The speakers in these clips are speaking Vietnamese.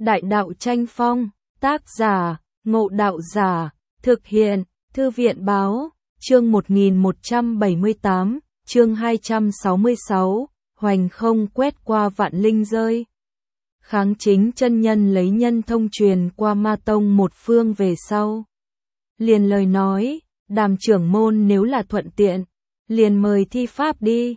Đại đạo tranh phong, tác giả, Ngộ Đạo Giả, thực hiện, Thư viện báo, chương 1178, chương 266, hoành không quét qua vạn linh rơi. Kháng Chính chân nhân lấy nhân thông truyền qua Ma Tông một phương về sau. Liền lời nói, Đàm trưởng môn nếu là thuận tiện, liền mời thi pháp đi.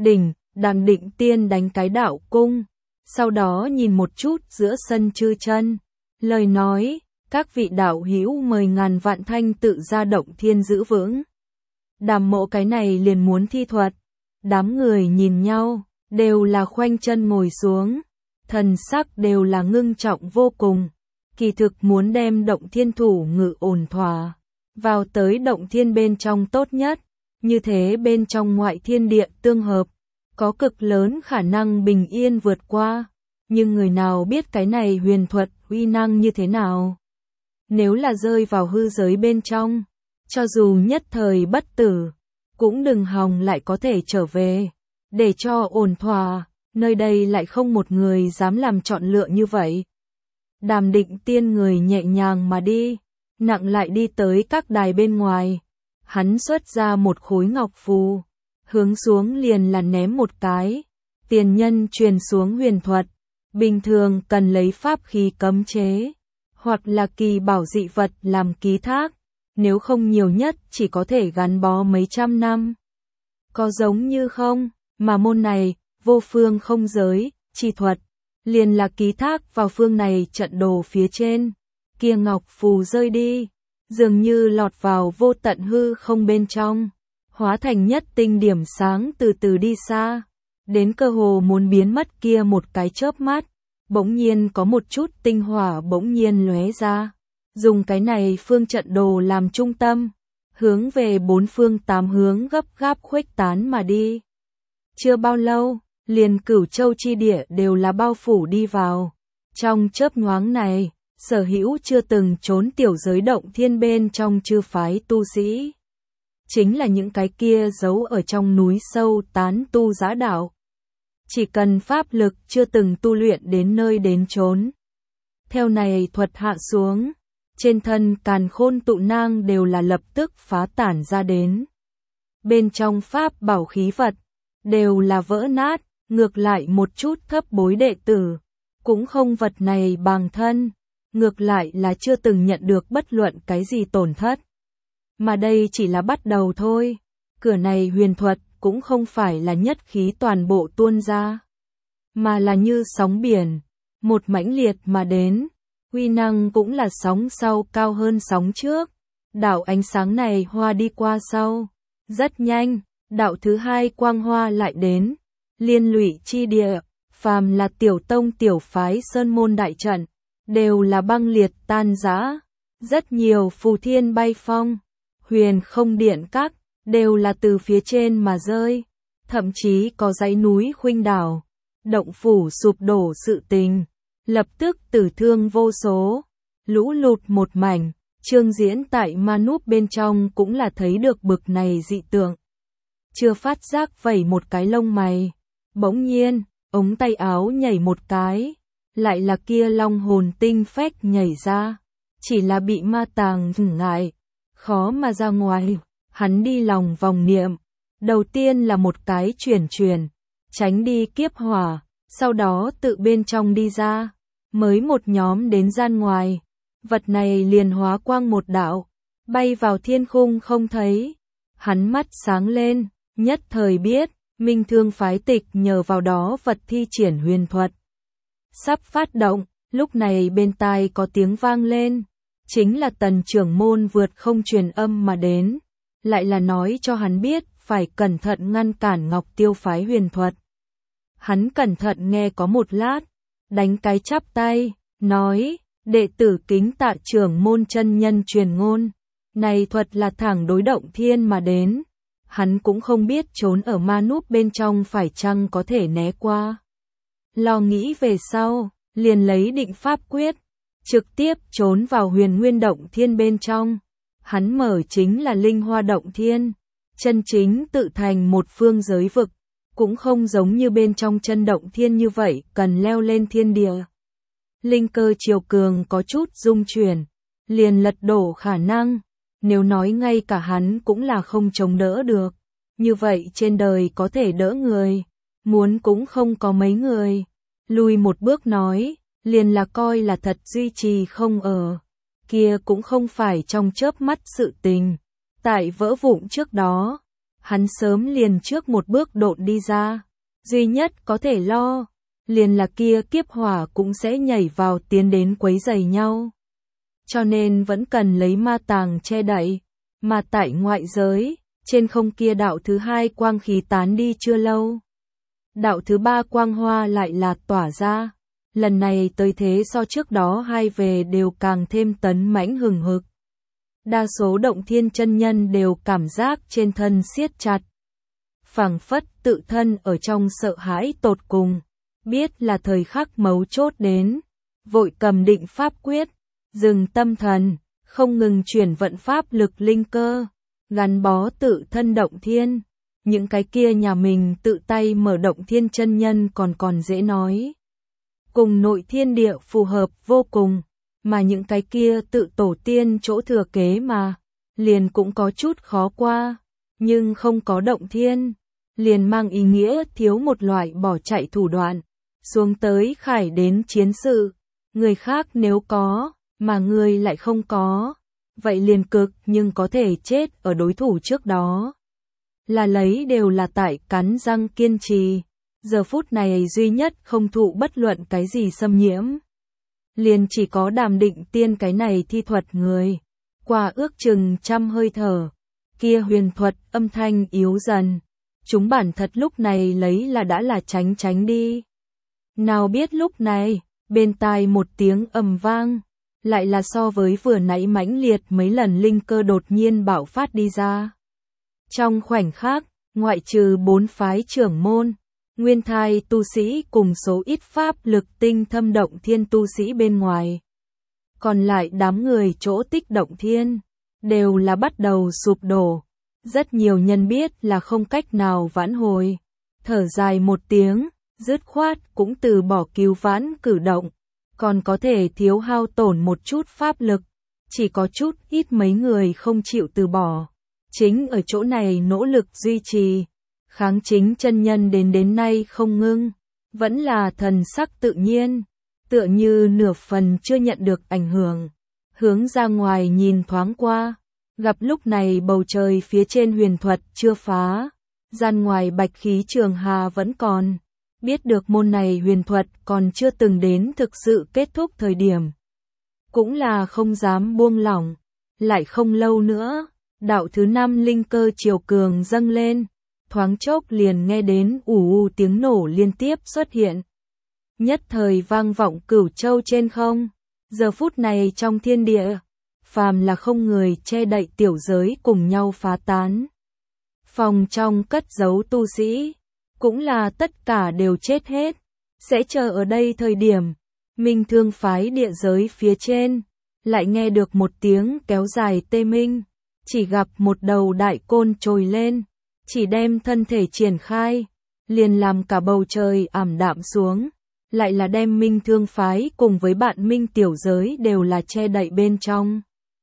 Đàm Định Tiên đánh cái đạo cung, sau đó nhìn một chút giữa sân chư chân. Lời nói, các vị đạo hữu mời ngàn vạn thanh tự ra động thiên giữ vững. Đàm Mộ cái này liền muốn thi thuật. Đám người nhìn nhau, đều là khoanh chân ngồi xuống, thần sắc đều là ngưng trọng vô cùng. Kỳ thực muốn đem động thiên thủ ngự ổn thỏa, vào tới động thiên bên trong tốt nhất, như thế bên trong ngoại thiên địa tương hợp, có cực lớn khả năng bình yên vượt qua. Nhưng người nào biết cái này huyền thuật uy năng như thế nào? Nếu là rơi vào hư giới bên trong, cho dù nhất thời bất tử, cũng đừng hòng lại có thể trở về. Để cho ổn thỏa, nơi đây lại không một người dám làm chọn lựa như vậy. Đàm Định Tiên người nhẹ nhàng mà đi, nặng lại đi tới các đài bên ngoài. Hắn xuất ra một khối ngọc phù, hướng xuống liền là ném một cái. Tiền nhân truyền xuống huyền thuật, bình thường cần lấy pháp khí cấm chế, hoặc là kỳ bảo dị vật làm ký thác, nếu không nhiều nhất chỉ có thể gắn bó mấy trăm năm. Có giống như không, mà môn này, vô phương không giới, chi thuật, liền là ký thác vào phương này trận đồ phía trên. Kia ngọc phù rơi đi, dường như lọt vào vô tận hư không bên trong, hóa thành nhất tinh điểm sáng từ từ đi xa, đến cơ hồ muốn biến mất kia một cái chớp mắt, bỗng nhiên có một chút tinh hỏa bỗng nhiên lóe ra, dùng cái này phương trận đồ làm trung tâm, hướng về bốn phương tám hướng gấp gáp khuếch tán mà đi. Chưa bao lâu, liền Cửu Châu chi địa đều là bao phủ đi vào. Trong chớp nhoáng này, sở hữu chưa từng trốn tiểu giới động thiên bên trong chư phái tu sĩ, chính là những cái kia giấu ở trong núi sâu tán tu giã đạo. Chỉ cần pháp lực chưa từng tu luyện đến nơi đến chốn. Theo này thuật hạ xuống, trên thân càn khôn tụ nang đều là lập tức phá tản ra đến. Bên trong pháp bảo khí vật, đều là vỡ nát, ngược lại một chút thấp bối đệ tử, cũng không vật này bằng thân, ngược lại là chưa từng nhận được bất luận cái gì tổn thất. Mà đây chỉ là bắt đầu thôi, cửa này huyền thuật cũng không phải là nhất khí toàn bộ tuôn ra, mà là như sóng biển, một mãnh liệt mà đến, uy năng cũng là sóng sau cao hơn sóng trước. Đạo ánh sáng này hoa đi qua sau, rất nhanh, đạo thứ hai quang hoa lại đến, liên lụy chi địa, phàm là tiểu tông tiểu phái sơn môn đại trận, đều là băng liệt tan rã, rất nhiều phù thiên bay phong, huyền không điện các, đều là từ phía trên mà rơi, thậm chí có dãy núi khuynh đảo, động phủ sụp đổ sự tình, lập tức tử thương vô số, lũ lụt một mảnh. Chương Diễn tại Ma Núp bên trong cũng là thấy được bực này dị tượng. Chưa phát giác vẩy một cái lông mày, bỗng nhiên, ống tay áo nhảy một cái, lại là kia long hồn tinh phách nhảy ra, chỉ là bị ma tàng ngại, khó mà ra ngoài. Hắn đi lòng vòng niệm, đầu tiên là một cái chuyển, tránh đi kiếp hỏa, sau đó tự bên trong đi ra, mới một nhóm đến gian ngoài, vật này liền hóa quang một đạo, bay vào thiên khung không thấy. Hắn mắt sáng lên, nhất thời biết, Minh Thương phái tịch nhờ vào đó vật thi triển huyền thuật. Sắp phát động, lúc này bên tai có tiếng vang lên, chính là Tần trưởng môn vượt không truyền âm mà đến, lại là nói cho hắn biết phải cẩn thận ngăn cản Ngọc Tiêu phái huyền thuật. Hắn cẩn thận nghe có một lát, đánh cái chắp tay, nói, đệ tử kính tạ trưởng môn chân nhân truyền ngôn, này thuật là thẳng đối động thiên mà đến. Hắn cũng không biết trốn ở ma núp bên trong phải chăng có thể né qua. Lo nghĩ về sau, liền lấy định pháp quyết, trực tiếp trốn vào huyền nguyên động thiên bên trong. Hắn mở chính là linh hoa động thiên, chân chính tự thành một phương giới vực, cũng không giống như bên trong chân động thiên như vậy cần leo lên thiên địa. linh cơ chiều cường có chút rung chuyển, liền lật đổ khả năng, nếu nói ngay cả hắn cũng là không chống đỡ được, như vậy trên đời có thể đỡ người, muốn cũng không có mấy người. Lùi một bước nói, liền là coi là thật duy trì không ở, kia cũng không phải trong chớp mắt sự tình. Tại vỡ vụn trước đó, hắn sớm liền trước một bước độn đi ra, duy nhất có thể lo, liền là kia kiếp hỏa cũng sẽ nhảy vào tiến đến quấy rầy nhau. Cho nên vẫn cần lấy ma tàng che đậy, mà tại ngoại giới, trên không kia đạo thứ hai quang khí tán đi chưa lâu. Đạo thứ ba quang hoa lại là tỏa ra, lần này tới thế so trước đó hai về đều càng thêm tấn mãnh hừng hực. Đa số động thiên chân nhân đều cảm giác trên thân siết chặt, phảng phất tự thân ở trong sợ hãi tột cùng, biết là thời khắc mấu chốt đến, vội cầm định pháp quyết, dừng tâm thần, không ngừng chuyển vận pháp lực linh cơ, gắn bó tự thân động thiên. Những cái kia nhà mình tự tay mở động thiên chân nhân còn dễ nói, cùng nội thiên địa phù hợp vô cùng, mà những cái kia tự tổ tiên chỗ thừa kế mà, liền cũng có chút khó qua, nhưng không có động thiên, liền mang ý nghĩa thiếu một loại bỏ chạy thủ đoạn, xuống tới khải đến chiến sự, người khác nếu có, mà người lại không có, vậy liền cực nhưng có thể chết ở đối thủ trước đó. Là lấy đều là tại cắn răng kiên trì, giờ phút này duy nhất không thụ bất luận cái gì xâm nhiễm. Liền chỉ có Đàm Định Tiên cái này thi thuật người, qua ước chừng 100 hơi thở, kia huyền thuật âm thanh yếu dần, chúng bản thật lúc này lấy là đã là tránh đi. Nào biết lúc này, bên tai một tiếng ầm vang, lại là so với vừa nãy mãnh liệt mấy lần linh cơ đột nhiên bạo phát đi ra. Trong khoảnh khắc, ngoại trừ 4 phái trưởng môn, nguyên thai tu sĩ cùng số ít pháp lực tinh thâm động thiên tu sĩ bên ngoài, còn lại đám người chỗ tích động thiên, đều là bắt đầu sụp đổ. Rất nhiều nhân biết là không cách nào vãn hồi, thở dài một tiếng, dứt khoát cũng từ bỏ cứu vãn cử động, còn có thể thiếu hao tổn một chút pháp lực, chỉ có chút ít mấy người không chịu từ bỏ. Chính ở chỗ này nỗ lực duy trì, kháng chính chân nhân đến nay không ngưng, vẫn là thần sắc tự nhiên, tựa như nửa phần chưa nhận được ảnh hưởng, hướng ra ngoài nhìn thoáng qua, gặp lúc này bầu trời phía trên huyền thuật chưa phá, gian ngoài bạch khí trường hà vẫn còn, biết được môn này huyền thuật còn chưa từng đến thực sự kết thúc thời điểm, cũng là không dám buông lỏng, lại không lâu nữa. Đạo thứ 5 linh cơ chiều cường dâng lên, thoáng chốc liền nghe đến ù tiếng nổ liên tiếp xuất hiện. Nhất thời vang vọng cửu châu trên không, giờ phút này trong thiên địa, phàm là không người che đậy tiểu giới cùng nhau phá tán. Phòng trong cất giấu tu sĩ, cũng là tất cả đều chết hết, sẽ chờ ở đây thời điểm, Minh Thương phái địa giới phía trên, lại nghe được một tiếng kéo dài tê minh. Chỉ gặp một đầu đại côn trồi lên, chỉ đem thân thể triển khai, liền làm cả bầu trời ảm đạm xuống, lại là đem Minh Thương phái cùng với bạn Minh tiểu giới đều là che đậy bên trong.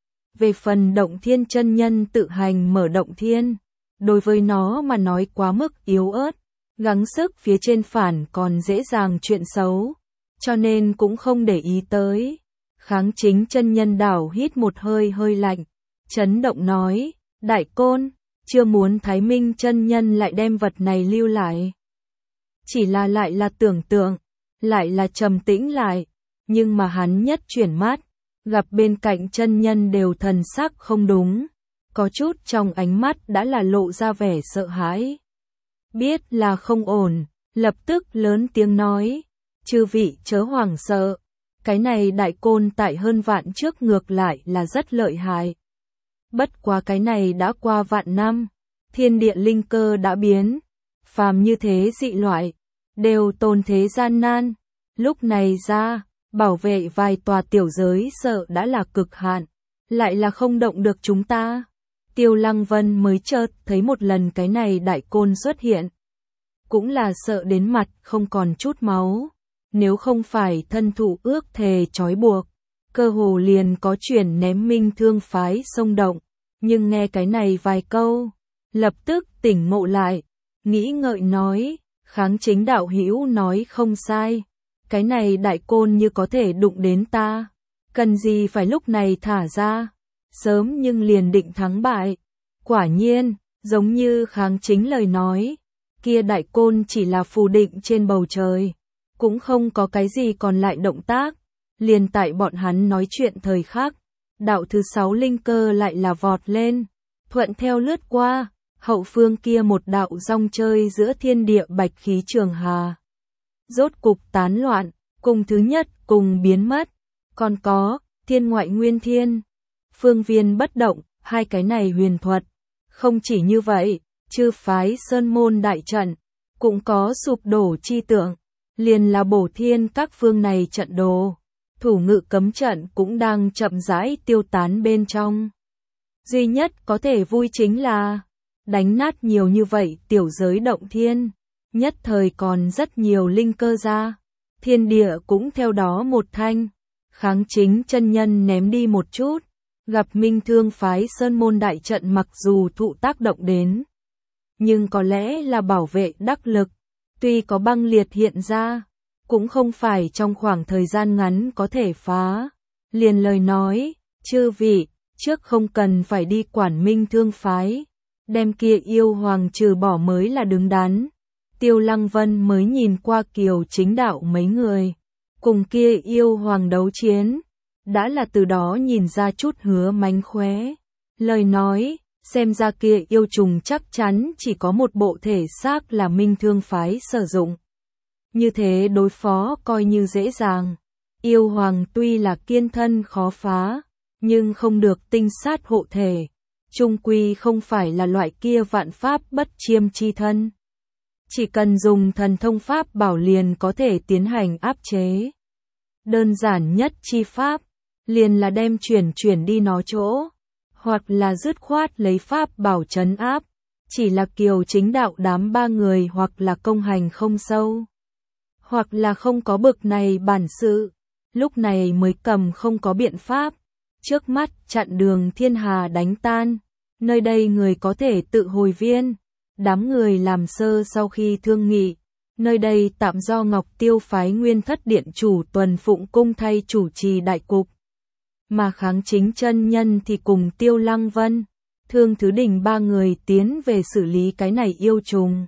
Về phần động thiên chân nhân tự hành mở động thiên, đối với nó mà nói quá mức yếu ớt, gắng sức phía trên phản còn dễ dàng chuyện xấu, cho nên cũng không để ý tới. Kháng chính chân nhân đảo hít một hơi lạnh, chấn động nói, đại côn, chưa muốn Thái Minh chân nhân lại đem vật này lưu lại. Chỉ là lại là tưởng tượng, lại là trầm tĩnh lại, nhưng mà hắn nhất chuyển mắt, gặp bên cạnh chân nhân đều thần sắc không đúng, có chút trong ánh mắt đã là lộ ra vẻ sợ hãi. Biết là không ổn, lập tức lớn tiếng nói, chư vị chớ hoảng sợ, cái này đại côn tại hơn vạn trước ngược lại là rất lợi hại. Bất quá cái này đã qua vạn năm, thiên địa linh cơ đã biến, phàm như thế dị loại, đều tồn thế gian nan, lúc này ra, bảo vệ vài tòa tiểu giới sợ đã là cực hạn, lại là không động được chúng ta. Tiêu Lăng Vân mới chợt thấy một lần cái này đại côn xuất hiện, cũng là sợ đến mặt không còn chút máu, nếu không phải thân thụ ước thề trói buộc, cơ hồ liền có chuyển ném Minh Thương phái xông động, nhưng nghe cái này vài câu, lập tức tỉnh ngộ lại, nghĩ ngợi nói, Kháng Chính đạo hữu nói không sai, cái này đại côn như có thể đụng đến ta, cần gì phải lúc này thả ra, sớm nhưng liền định thắng bại. Quả nhiên, giống như Kháng Chính lời nói, kia đại côn chỉ là phù định trên bầu trời, cũng không có cái gì còn lại động tác, liền tại bọn hắn nói chuyện thời khắc, đạo thứ 6 linh cơ lại là vọt lên, thuận theo lướt qua, hậu phương kia một đạo rong chơi giữa thiên địa bạch khí trường hà. Rốt cục tán loạn, cùng thứ nhất cùng biến mất, còn có, thiên ngoại nguyên thiên, phương viên bất động, hai cái này huyền thuật. Không chỉ như vậy, chư phái sơn môn đại trận, cũng có sụp đổ chi tượng, liền là bổ thiên các phương này trận đồ, thủ ngự cấm trận cũng đang chậm rãi tiêu tán bên trong. Duy nhất có thể vui chính là, đánh nát nhiều như vậy tiểu giới động thiên, nhất thời còn rất nhiều linh cơ ra, thiên địa cũng theo đó một thanh, Kháng Chính chân nhân ném đi một chút. Gặp Minh Thương phái sơn môn đại trận mặc dù thụ tác động đến, nhưng có lẽ là bảo vệ đắc lực, tuy có băng liệt hiện ra, cũng không phải trong khoảng thời gian ngắn có thể phá. Liền lời nói, chư vị, trước không cần phải đi quản Minh Thương phái, đem kia yêu hoàng trừ bỏ mới là đứng đắn. Tiêu Lăng Vân mới nhìn qua Kiều Chính đạo mấy người, cùng kia yêu hoàng đấu chiến. Đã là từ đó nhìn ra chút hứa mánh khóe. Lời nói, xem ra kia yêu trùng chắc chắn chỉ có một bộ thể xác là Minh Thương phái sử dụng. Như thế đối phó coi như dễ dàng. Yêu hoàng tuy là kiên thân khó phá, nhưng không được tinh sát hộ thể. Trung quy không phải là loại kia vạn pháp bất chiêm chi thân. Chỉ cần dùng thần thông pháp bảo liền có thể tiến hành áp chế. Đơn giản nhất chi pháp, liền là đem chuyển đi nó chỗ, hoặc là dứt khoát lấy pháp bảo trấn áp, chỉ là Kiều Chính đạo đám ba người hoặc là công hành không sâu, hoặc là không có bực này bản sự, lúc này mới cầm không có biện pháp, trước mắt chặn đường thiên hà đánh tan, nơi đây người có thể tự hồi viên, đám người làm sơ sau khi thương nghị. Nơi đây tạm do Ngọc Tiêu phái Nguyên Thất Điện chủ Tuần Phụng Cung thay chủ trì đại cục. Mà Kháng Chính chân nhân thì cùng Tiêu Lăng Vân, Thương Thứ Đình ba người tiến về xử lý cái này yêu trùng.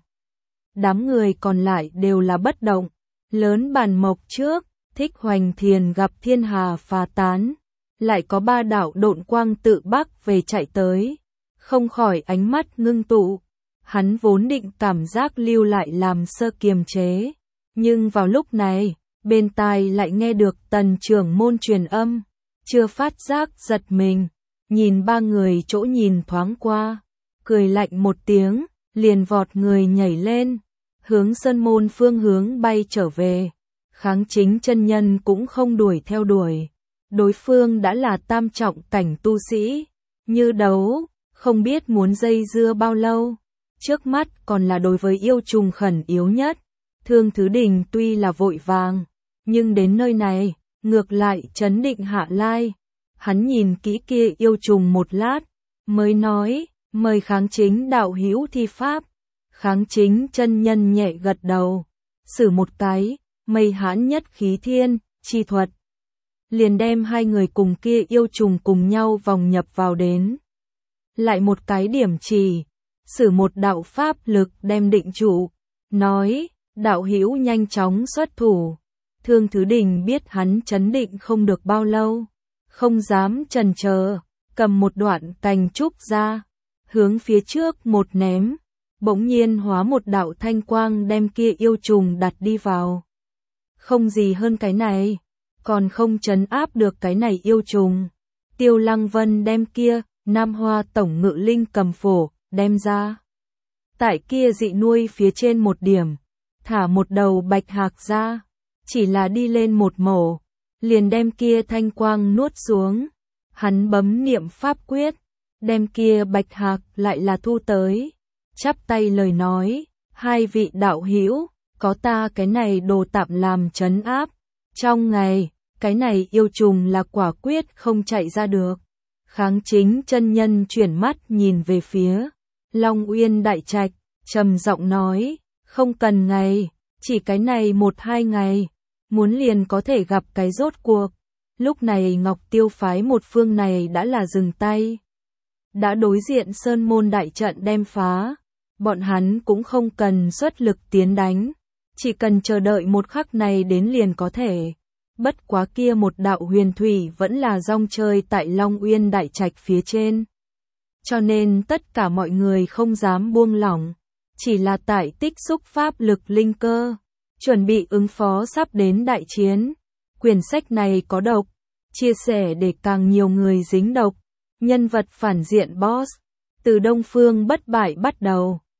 Đám người còn lại đều là bất động, lớn bàn mộc trước, Thích Hoành Thiền gặp thiên hà phá tán, lại có ba đạo độn quang tự bắc về chạy tới, không khỏi ánh mắt ngưng tụ. Hắn vốn định cảm giác lưu lại làm sơ kiềm chế, nhưng vào lúc này, bên tai lại nghe được Tần trưởng môn truyền âm, chưa phát giác giật mình, nhìn ba người chỗ nhìn thoáng qua, cười lạnh một tiếng, liền vọt người nhảy lên, hướng sơn môn phương hướng bay trở về. Kháng Chính chân nhân cũng không đuổi theo đuổi, đối phương đã là tam trọng cảnh tu sĩ, như đấu, không biết muốn dây dưa bao lâu. Trước mắt còn là đối với yêu trùng khẩn yếu nhất. Thương Thứ Đình tuy là vội vàng, nhưng đến nơi này, ngược lại trấn định hạ lai. Hắn nhìn kỹ kia yêu trùng một lát, mới nói, mời Kháng Chính đạo hữu thi pháp. Kháng Chính chân nhân nhẹ gật đầu, sử một cái, mây hãn nhất khí thiên, chi thuật. Liền đem hai người cùng kia yêu trùng cùng nhau vòng nhập vào đến. Lại một cái điểm chỉ. Sử một đạo pháp lực đem định trụ, nói, đạo hữu nhanh chóng xuất thủ. Thương Thứ Đình biết hắn chấn định không được bao lâu, không dám chần chờ, cầm một đoạn cành trúc ra, hướng phía trước một ném, bỗng nhiên hóa một đạo thanh quang đem kia yêu trùng đặt đi vào. Không gì hơn cái này, còn không trấn áp được cái này yêu trùng. Tiêu Lăng Vân đem kia, Nam Hoa tổng ngự linh cầm phổ, đem ra. Tại kia dị nuôi phía trên một điểm, thả một đầu bạch hạc ra, chỉ là đi lên một mổ, liền đem kia thanh quang nuốt xuống. Hắn bấm niệm pháp quyết, đem kia bạch hạc lại là thu tới, chắp tay lời nói, hai vị đạo hữu, có ta cái này đồ tạm làm trấn áp. Trong ngày, cái này yêu trùng là quả quyết không chạy ra được. Kháng Chính chân nhân chuyển mắt nhìn về phía Long Uyên Đại Trạch, trầm giọng nói, không cần ngày, chỉ cái này 1-2 ngày, muốn liền có thể gặp cái rốt cuộc. Lúc này Ngọc Tiêu phái một phương này đã là dừng tay. Đã đối diện Sơn Môn đại trận đem phá, bọn hắn cũng không cần xuất lực tiến đánh, chỉ cần chờ đợi một khắc này đến liền có thể. Bất quá kia một đạo huyền thủy vẫn là rong chơi tại Long Uyên Đại Trạch phía trên. Cho nên tất cả mọi người không dám buông lỏng, chỉ là tại tích xúc pháp lực linh cơ, chuẩn bị ứng phó sắp đến đại chiến. Quyển sách này có độc, chia sẻ để càng nhiều người dính độc. Nhân vật phản diện boss, từ Đông Phương Bất Bại bắt đầu.